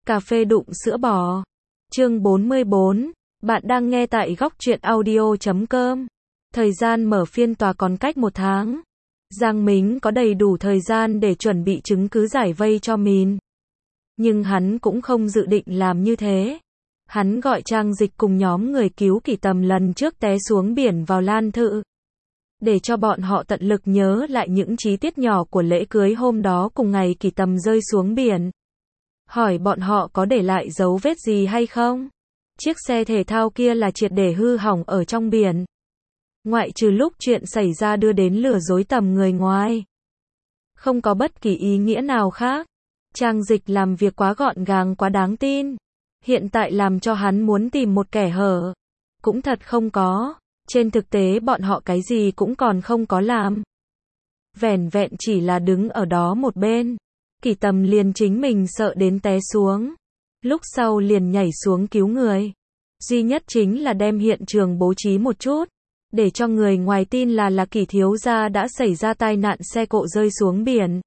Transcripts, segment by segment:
Cà phê đụng sữa bò. Chương 44. Bạn đang nghe tại góc truyện audio.com. Thời gian mở phiên tòa còn cách 1 tháng. Giang Mính có đầy đủ thời gian để chuẩn bị chứng cứ giải vây cho mình. Nhưng hắn cũng không dự định làm như thế. Hắn gọi Trang Dịch cùng nhóm người cứu Kỷ Tầm lần trước té xuống biển vào Lan Thự. Để cho bọn họ tận lực nhớ lại những chi tiết nhỏ của lễ cưới hôm đó cùng ngày Kỷ Tầm rơi xuống biển. Hỏi bọn họ có để lại dấu vết gì hay không? Chiếc xe thể thao kia là triệt để hư hỏng ở trong biển. Ngoại trừ lúc chuyện xảy ra đưa đến lừa dối tầm người ngoài. Không có bất kỳ ý nghĩa nào khác. Trang Dịch làm việc quá gọn gàng quá đáng tin. Hiện tại làm cho hắn muốn tìm một kẻ hở. Cũng thật không có. Trên thực tế bọn họ cái gì cũng còn không có làm. Vẻn vẹn chỉ là đứng ở đó một bên. Kỷ Tầm liền chính mình sợ đến té xuống. Lúc sau liền nhảy xuống cứu người. Duy nhất chính là đem hiện trường bố trí một chút. Để cho người ngoài tin là Kỷ thiếu gia đã xảy ra tai nạn xe cộ rơi xuống biển.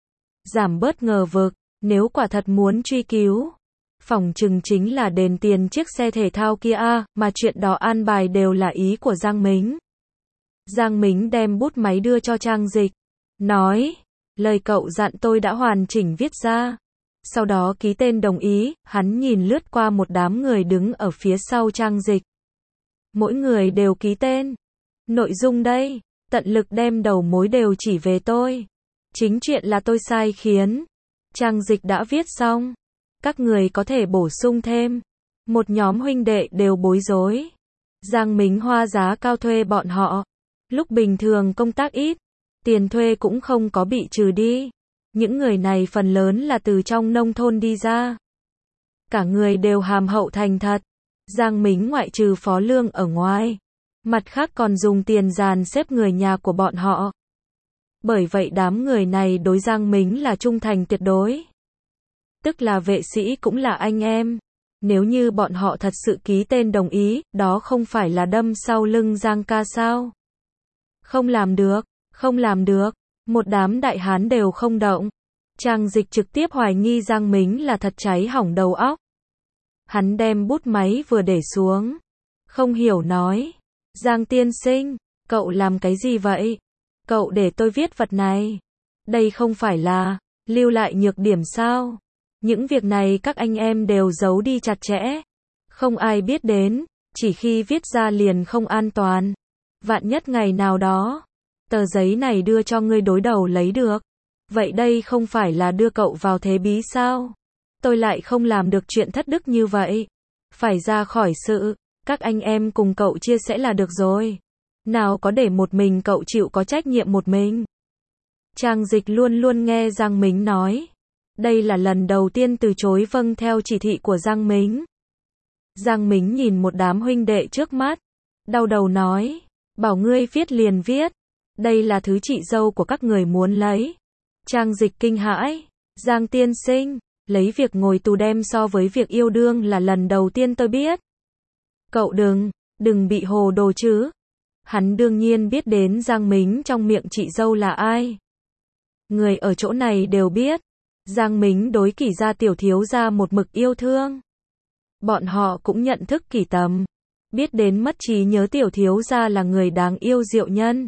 Giảm bớt ngờ vực, nếu quả thật muốn truy cứu. Phỏng chừng chính là đền tiền chiếc xe thể thao kia mà chuyện đó an bài đều là ý của Giang Mính. Giang Mính đem bút máy đưa cho Trang Dịch. Nói, lời cậu dặn tôi đã hoàn chỉnh viết ra. Sau đó ký tên đồng ý, hắn nhìn lướt qua một đám người đứng ở phía sau Trang Dịch. Mỗi người đều ký tên. Nội dung đây, tận lực đem đầu mối đều chỉ về tôi. Chính chuyện là tôi sai khiến. Trang Dịch đã viết xong. Các người có thể bổ sung thêm. Một nhóm huynh đệ đều bối rối. Giang Mính hoa giá cao thuê bọn họ. Lúc bình thường công tác ít, tiền thuê cũng không có bị trừ đi. Những người này phần lớn là từ trong nông thôn đi ra. Cả người đều hàm hậu thành thật. Giang Mính ngoại trừ phó lương ở ngoài. Mặt khác còn dùng tiền dàn xếp người nhà của bọn họ. Bởi vậy đám người này đối Giang Mính là trung thành tuyệt đối. Tức là vệ sĩ cũng là anh em. Nếu như bọn họ thật sự ký tên đồng ý, đó không phải là đâm sau lưng Giang ca sao? Không làm được, không làm được. Một đám đại hán đều không động. Trang Dịch trực tiếp hoài nghi Giang Mính là thật cháy hỏng đầu óc. Hắn đem bút máy vừa để xuống. Không hiểu nói. Giang tiên sinh, cậu làm cái gì vậy? Cậu để tôi viết vật này. Đây không phải là lưu lại nhược điểm sao? Những việc này các anh em đều giấu đi chặt chẽ. Không ai biết đến, chỉ khi viết ra liền không an toàn. Vạn nhất ngày nào đó, tờ giấy này đưa cho ngươi đối đầu lấy được. Vậy đây không phải là đưa cậu vào thế bí sao? Tôi lại không làm được chuyện thất đức như vậy. Phải ra khỏi sự, các anh em cùng cậu chia sẻ là được rồi. Nào có để một mình cậu chịu có trách nhiệm một mình. Trang Dịch luôn luôn nghe Giang Mính nói. Đây là lần đầu tiên từ chối vâng theo chỉ thị của Giang Mính. Giang Mính nhìn một đám huynh đệ trước mắt. Đau đầu nói. Bảo ngươi viết liền viết. Đây là thứ chị dâu của các người muốn lấy. Trang Dịch kinh hãi. Giang tiên sinh, lấy việc ngồi tù đem so với việc yêu đương là lần đầu tiên tôi biết. Cậu đừng bị hồ đồ chứ. Hắn đương nhiên biết đến Giang Mính trong miệng chị dâu là ai. Người ở chỗ này đều biết. Giang Mính đối Kỷ gia tiểu thiếu gia một mực yêu thương. Bọn họ cũng nhận thức Kỷ Tầm. Biết đến mất trí nhớ tiểu thiếu gia là người đáng yêu diệu nhân.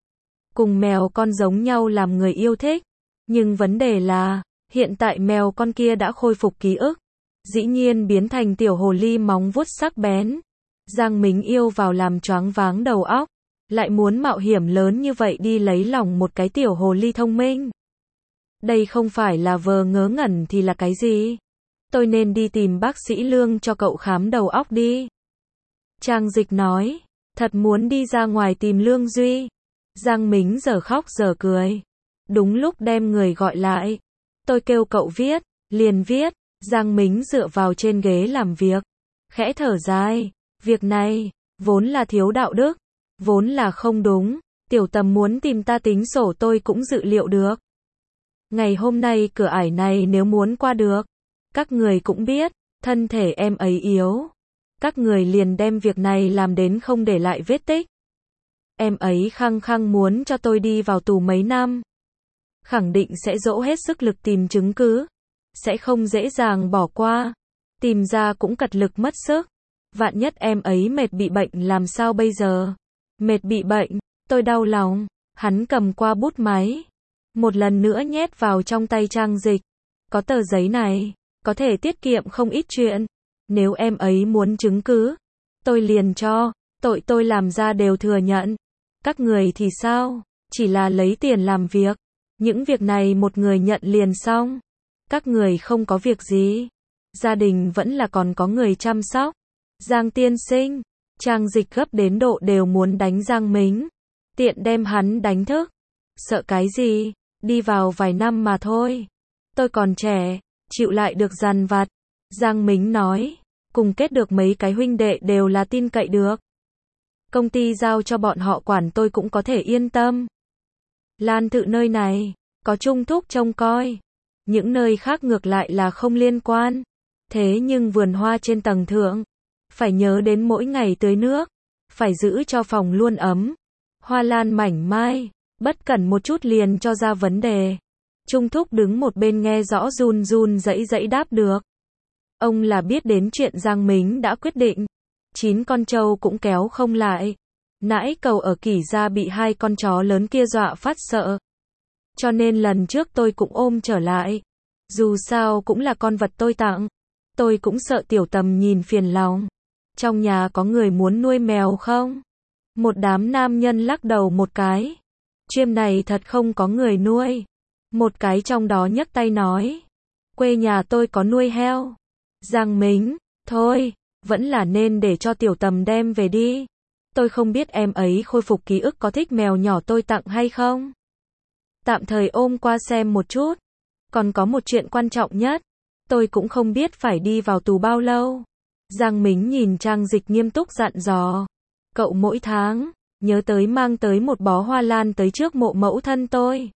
Cùng mèo con giống nhau làm người yêu thích. Nhưng vấn đề là, hiện tại mèo con kia đã khôi phục ký ức. Dĩ nhiên biến thành tiểu hồ ly móng vuốt sắc bén. Giang Mính yêu vào làm choáng váng đầu óc. Lại muốn mạo hiểm lớn như vậy đi lấy lòng một cái tiểu hồ ly thông minh. Đây không phải là vờ ngớ ngẩn thì là cái gì? Tôi nên đi tìm bác sĩ Lương cho cậu khám đầu óc đi. Trang Dịch nói, thật muốn đi ra ngoài tìm Lương Duy. Giang Mính giờ khóc giờ cười. Đúng lúc đem người gọi lại. Tôi kêu cậu viết, liền viết. Giang Mính dựa vào trên ghế làm việc. Khẽ thở dài, việc này, vốn là thiếu đạo đức. Vốn là không đúng. Tiểu Tầm muốn tìm ta tính sổ tôi cũng dự liệu được. Ngày hôm nay cửa ải này nếu muốn qua được. Các người cũng biết, thân thể em ấy yếu. Các người liền đem việc này làm đến không để lại vết tích. Em ấy khăng khăng muốn cho tôi đi vào tù mấy năm. Khẳng định sẽ dỗ hết sức lực tìm chứng cứ. sẽ không dễ dàng bỏ qua. Tìm ra cũng cật lực mất sức. Vạn nhất em ấy mệt bị bệnh làm sao bây giờ? Mệt bị bệnh, tôi đau lòng. Hắn cầm qua bút máy. Một lần nữa nhét vào trong tay Trang Dịch. Có tờ giấy này, có thể tiết kiệm không ít chuyện. Nếu em ấy muốn chứng cứ, tôi liền cho. Tội tôi làm ra đều thừa nhận. Các người thì sao? Chỉ là lấy tiền làm việc. Những việc này một người nhận liền xong. Các người không có việc gì. Gia đình vẫn là còn có người chăm sóc. Giang tiên sinh. Trang Dịch gấp đến độ đều muốn đánh Giang Mính. Tiện đem hắn đánh thức. Sợ cái gì? Đi vào vài năm mà thôi. Tôi còn trẻ, chịu lại được dằn vặt. Giang Mính nói. Cùng kết được mấy cái huynh đệ đều là tin cậy được. Công ty giao cho bọn họ quản tôi cũng có thể yên tâm. Lan Thự nơi này, có Trung Thúc trông coi. Những nơi khác ngược lại là không liên quan. Thế nhưng vườn hoa trên tầng thượng, phải nhớ đến mỗi ngày tưới nước, phải giữ cho phòng luôn ấm. Hoa lan mảnh mai, bất cẩn một chút liền cho ra vấn đề. Trung Thúc đứng một bên nghe rõ run run rẩy rẩy đáp được. Ông là biết đến chuyện Giang Mính đã quyết định. 9 con trâu cũng kéo không lại. Nãi cầu ở Kỷ gia bị 2 con chó lớn kia dọa phát sợ. Cho nên lần trước tôi cũng ôm trở lại. Dù sao cũng là con vật tôi tặng. Tôi cũng sợ Tiểu Tầm nhìn phiền lòng. Trong nhà có người muốn nuôi mèo không? Một đám nam nhân lắc đầu một cái. Chuyện này thật không có người nuôi. Một cái trong đó nhấc tay nói. Quê nhà tôi có nuôi heo. Giang Mính, thôi, vẫn là nên để cho Tiểu Tầm đem về đi. Tôi không biết em ấy khôi phục ký ức có thích mèo nhỏ tôi tặng hay không. Tạm thời ôm qua xem một chút. Còn có một chuyện quan trọng nhất. Tôi cũng không biết phải đi vào tù bao lâu. Giang Mính nhìn Trang Dịch nghiêm túc dặn dò. Cậu mỗi tháng, nhớ tới mang tới một bó hoa lan tới trước mộ mẫu thân tôi.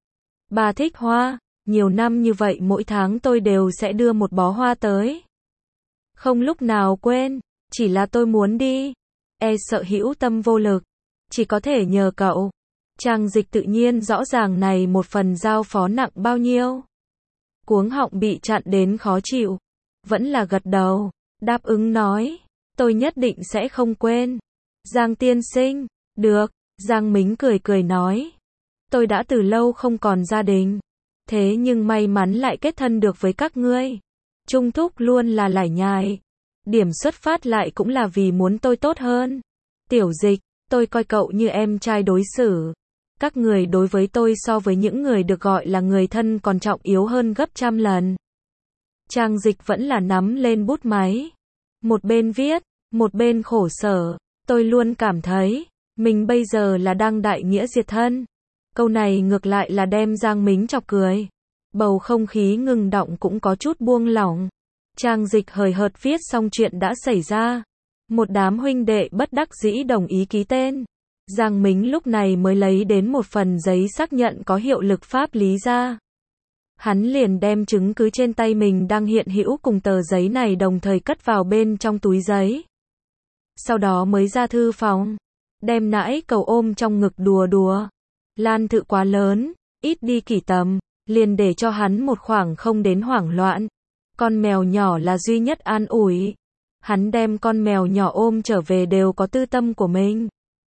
Bà thích hoa, nhiều năm như vậy mỗi tháng tôi đều sẽ đưa một bó hoa tới. Không lúc nào quên, chỉ là tôi muốn đi. E sợ hữu tâm vô lực. Chỉ có thể nhờ cậu. Trang Dịch tự nhiên rõ ràng này một phần giao phó nặng bao nhiêu. Cuống họng bị chặn đến khó chịu. Vẫn là gật đầu, đáp ứng nói. Tôi nhất định sẽ không quên. Giang tiên sinh, được. Giang Mính cười cười nói. Tôi đã từ lâu không còn gia đình. Thế nhưng may mắn lại kết thân được với các ngươi. Trung Thúc luôn là lải nhải. Điểm xuất phát lại cũng là vì muốn tôi tốt hơn. Tiểu Dịch, tôi coi cậu như em trai đối xử. Các người đối với tôi so với những người được gọi là người thân còn trọng yếu hơn gấp trăm lần. Trang Dịch vẫn là nắm lên bút máy. Một bên viết, một bên khổ sở. Tôi luôn cảm thấy, mình bây giờ là đang đại nghĩa diệt thân. Câu này ngược lại là đem Giang Mính chọc cười. Bầu không khí ngừng động cũng có chút buông lỏng. Trang Dịch hời hợt viết xong chuyện đã xảy ra. Một đám huynh đệ bất đắc dĩ đồng ý ký tên. Giang Mính lúc này mới lấy đến một phần giấy xác nhận có hiệu lực pháp lý ra. Hắn liền đem chứng cứ trên tay mình đang hiện hữu cùng tờ giấy này đồng thời cất vào bên trong túi giấy. Sau đó mới ra thư phòng. Đem Nãi Cầu ôm trong ngực đùa đùa. Lan Thự quá lớn, ít đi Kỷ Tầm, liền để cho hắn một khoảng không đến hoảng loạn. Con mèo nhỏ là duy nhất an ủi. Hắn đem con mèo nhỏ ôm trở về đều có tư tâm của mình.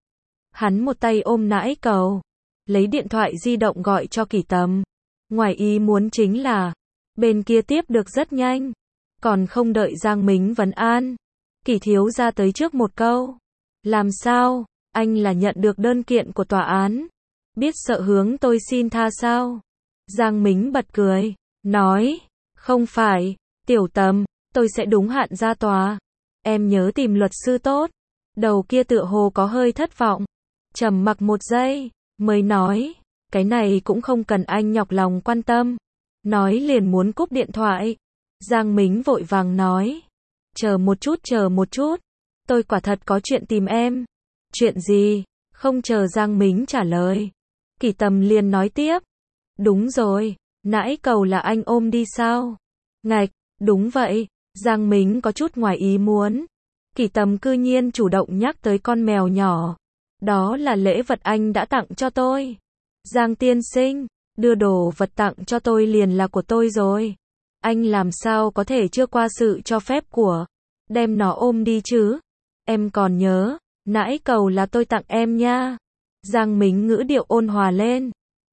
Hắn một tay ôm Nãi Cầu, lấy điện thoại di động gọi cho Kỷ Tầm. Ngoài ý muốn chính là, bên kia tiếp được rất nhanh. Còn không đợi Giang Mính vấn an. Kỷ thiếu gia tới trước một câu. Làm sao, anh là nhận được đơn kiện của tòa án. Biết sợ hướng tôi xin tha sao? Giang Mính bật cười, nói, không phải, Tiểu Tầm, tôi sẽ đúng hạn ra tòa. Em nhớ tìm luật sư tốt. Đầu kia tựa hồ có hơi thất vọng. Trầm mặc một giây, mới nói, cái này cũng không cần anh nhọc lòng quan tâm. Nói liền muốn cúp điện thoại. Giang Mính vội vàng nói, chờ một chút. Tôi quả thật có chuyện tìm em. Chuyện gì? Không chờ Giang Mính trả lời. Kỷ Tầm liền nói tiếp. Đúng rồi, Nãi Cầu là anh ôm đi sao? Ngạch, đúng vậy. Giang Mính có chút ngoài ý muốn. Kỷ Tầm cư nhiên chủ động nhắc tới con mèo nhỏ. Đó là lễ vật anh đã tặng cho tôi. Giang tiên sinh, đưa đồ vật tặng cho tôi liền là của tôi rồi. Anh làm sao có thể chưa qua sự cho phép của đem nó ôm đi chứ? Em còn nhớ, nãi cầu là tôi tặng em nha. Giang Mính ngữ điệu ôn hòa lên.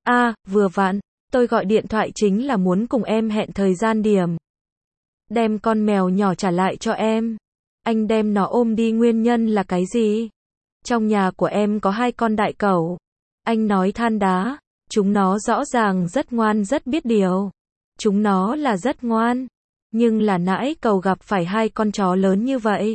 Vừa vặn, tôi gọi điện thoại chính là muốn cùng em hẹn thời gian điểm. Đem con mèo nhỏ trả lại cho em. Anh đem nó ôm đi nguyên nhân là cái gì? Trong nhà của em có 2 con đại cẩu. Anh nói than đá. Chúng nó rõ ràng rất ngoan rất biết điều. Chúng nó là rất ngoan. Nhưng là nãi cầu gặp phải 2 con chó lớn như vậy.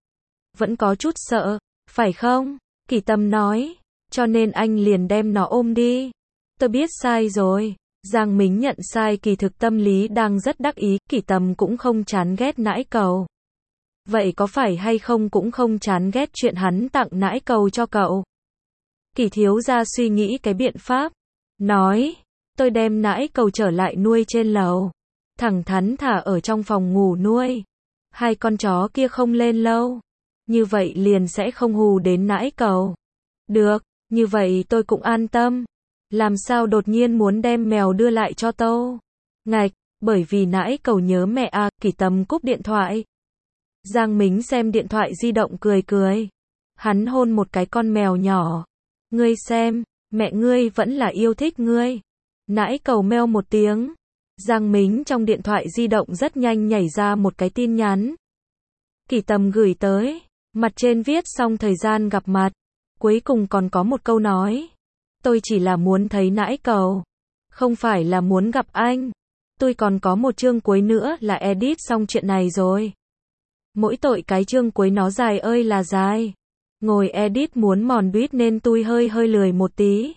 Vẫn có chút sợ, phải không? Kỳ Tâm nói. Cho nên anh liền đem nó ôm đi. Tôi biết sai rồi. Giang Mính nhận sai, kỳ thực tâm lý đang rất đắc ý. Kỳ Tâm cũng không chán ghét nãi cầu. Vậy có phải hay không cũng không chán ghét chuyện hắn tặng nãi cầu cho cậu? Kỳ thiếu gia suy nghĩ cái biện pháp. Nói, tôi đem nãi cầu trở lại nuôi trên lầu. Thẳng thắn thả ở trong phòng ngủ nuôi. 2 con chó kia không lên lâu. Như vậy liền sẽ không hù đến nãi cầu. Được, như vậy tôi cũng an tâm. Làm sao đột nhiên muốn đem mèo đưa lại cho tôi? Ngạch, bởi vì nãi cầu nhớ mẹ à. Kỳ Tâm cúp điện thoại. Giang Mính xem điện thoại di động cười cười. Hắn hôn một cái con mèo nhỏ. Ngươi xem, mẹ ngươi vẫn là yêu thích ngươi. Nãi cầu meo một tiếng. Giang Mính trong điện thoại di động rất nhanh nhảy ra một cái tin nhắn. Kỳ Tâm gửi tới. Mặt trên viết xong thời gian gặp mặt. Cuối cùng còn có một câu nói. Tôi chỉ là muốn thấy nãi cầu. Không phải là muốn gặp anh. Tôi còn có một chương cuối nữa là edit xong chuyện này rồi. Mỗi tội cái chương cuối nó dài ơi là dài. Ngồi edit muốn mòn buýt nên tôi hơi lười một tí.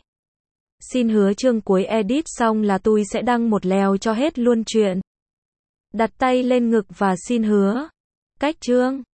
Xin hứa chương cuối edit xong là tôi sẽ đăng một lèo cho hết luôn chuyện. Đặt tay lên ngực và xin hứa. Cách chương.